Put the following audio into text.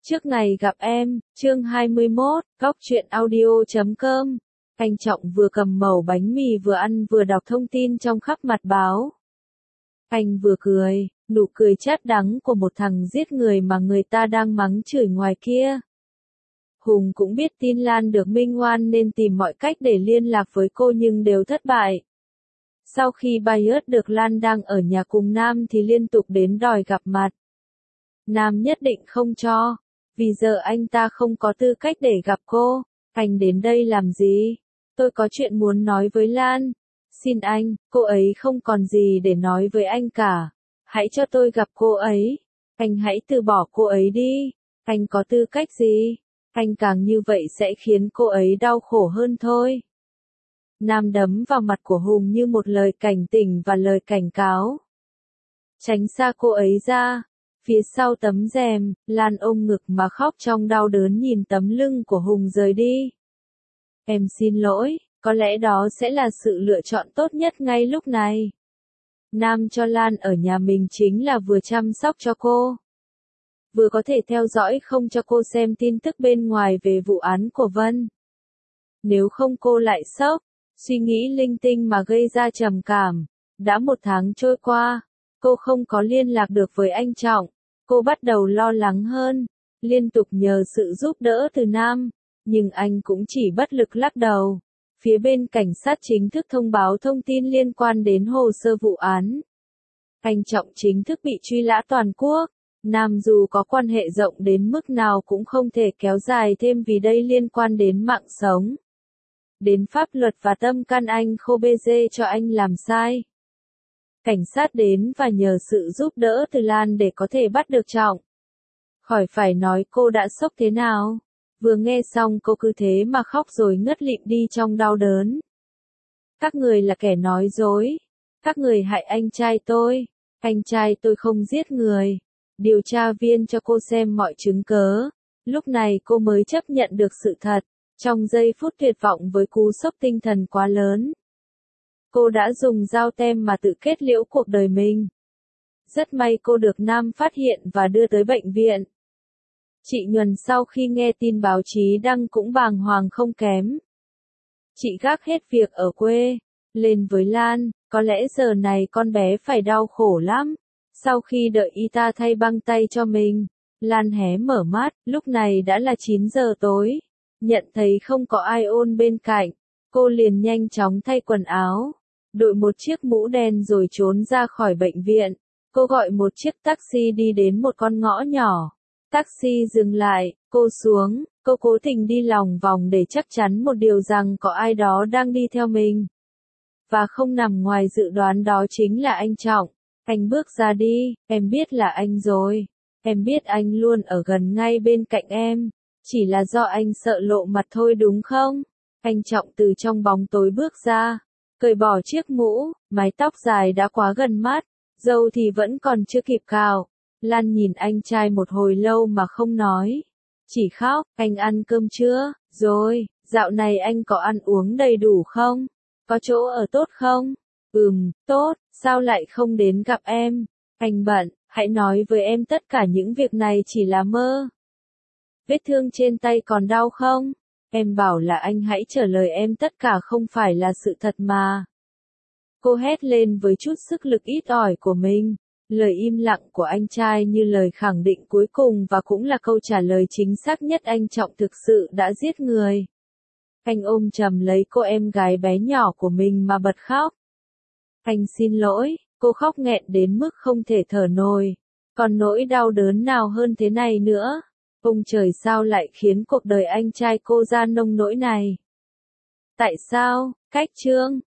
Trước ngày gặp em, chương 21, góc truyện audio.com. Anh Trọng vừa cầm mẩu bánh mì vừa ăn vừa đọc thông tin trong khắp mặt báo. Anh vừa cười, nụ cười chát đắng của một thằng giết người mà người ta đang mắng chửi ngoài kia. Hùng cũng biết tin Lan được minh oan nên tìm mọi cách để liên lạc với cô nhưng đều thất bại. Sau khi Bayard được Lan đang ở nhà cùng Nam thì liên tục đến đòi gặp mặt. Nam nhất định không cho, vì giờ anh ta không có tư cách để gặp cô. Anh đến đây làm gì? Tôi có chuyện muốn nói với Lan. Xin anh, cô ấy không còn gì để nói với anh cả. Hãy cho tôi gặp cô ấy. Anh hãy từ bỏ cô ấy đi. Anh có tư cách gì? Anh càng như vậy sẽ khiến cô ấy đau khổ hơn thôi. Nam đấm vào mặt của Hùng như một lời cảnh tỉnh và lời cảnh cáo. Tránh xa cô ấy ra. Phía sau tấm rèm, Lan ôm ngực mà khóc trong đau đớn nhìn tấm lưng của Hùng rời đi. Em xin lỗi, có lẽ đó sẽ là sự lựa chọn tốt nhất ngay lúc này. Nam cho Lan ở nhà mình chính là vừa chăm sóc cho cô, vừa có thể theo dõi không cho cô xem tin tức bên ngoài về vụ án của Vân. Nếu không cô lại sốc, suy nghĩ linh tinh mà gây ra trầm cảm. Đã 1 tháng trôi qua, cô không có liên lạc được với anh Trọng. Cô bắt đầu lo lắng hơn, liên tục nhờ sự giúp đỡ từ Nam, nhưng anh cũng chỉ bất lực lắc đầu. Phía bên cảnh sát chính thức thông báo thông tin liên quan đến hồ sơ vụ án. Anh Trọng chính thức bị truy nã toàn quốc. Nam dù có quan hệ rộng đến mức nào cũng không thể kéo dài thêm vì đây liên quan đến mạng sống, đến pháp luật và tâm can anh khô bê dê cho anh làm sai. Cảnh sát đến và nhờ sự giúp đỡ từ Lan để có thể bắt được Trọng. Khỏi phải nói cô đã sốc thế nào. Vừa nghe xong cô cứ thế mà khóc rồi ngất lịm đi trong đau đớn. Các người là kẻ nói dối. Các người hại anh trai tôi. Anh trai tôi không giết người. Điều tra viên cho cô xem mọi chứng cớ. Lúc này cô mới chấp nhận được sự thật. Trong giây phút tuyệt vọng với cú sốc tinh thần quá lớn, cô đã dùng dao tem mà tự kết liễu cuộc đời mình. Rất may cô được Nam phát hiện và đưa tới bệnh viện. Chị Nhuần sau khi nghe tin báo chí đăng cũng bàng hoàng không kém. Chị gác hết việc ở quê, lên với Lan, có lẽ giờ này con bé phải đau khổ lắm. Sau khi đợi y tá thay băng tay cho mình, Lan hé mở mắt, lúc này đã là 9 giờ tối. Nhận thấy không có ai ôn bên cạnh, cô liền nhanh chóng thay quần áo, đội một chiếc mũ đen rồi trốn ra khỏi bệnh viện. Cô gọi một chiếc taxi đi đến một con ngõ nhỏ. Taxi dừng lại, cô xuống, cô cố tình đi lòng vòng để chắc chắn một điều rằng có ai đó đang đi theo mình. Và không nằm ngoài dự đoán đó chính là anh Trọng. Anh bước ra đi, em biết là anh rồi. Em biết anh luôn ở gần ngay bên cạnh em. Chỉ là do anh sợ lộ mặt thôi đúng không? Anh Trọng từ trong bóng tối bước ra, cởi bỏ chiếc mũ, mái tóc dài đã quá gần mắt, râu thì vẫn còn chưa kịp cạo. Lan nhìn anh trai một hồi lâu mà không nói, chỉ khóc. Anh ăn cơm chưa? Rồi, dạo này anh có ăn uống đầy đủ không? Có chỗ ở tốt không? Tốt, sao lại không đến gặp em? Anh bận, hãy nói với em tất cả những việc này chỉ là mơ. Vết thương trên tay còn đau không? Em bảo là anh hãy trả lời em tất cả không phải là sự thật mà. Cô hét lên với chút sức lực ít ỏi của mình. Lời im lặng của anh trai như lời khẳng định cuối cùng và cũng là câu trả lời chính xác nhất. Anh Trọng thực sự đã giết người. Anh ôm chầm lấy cô em gái bé nhỏ của mình mà bật khóc. Anh xin lỗi, cô khóc nghẹn đến mức không thể thở nổi. Còn nỗi đau đớn nào hơn thế này nữa? Ông trời sao lại khiến cuộc đời anh trai cô ra nông nỗi này? Tại sao? Cách chương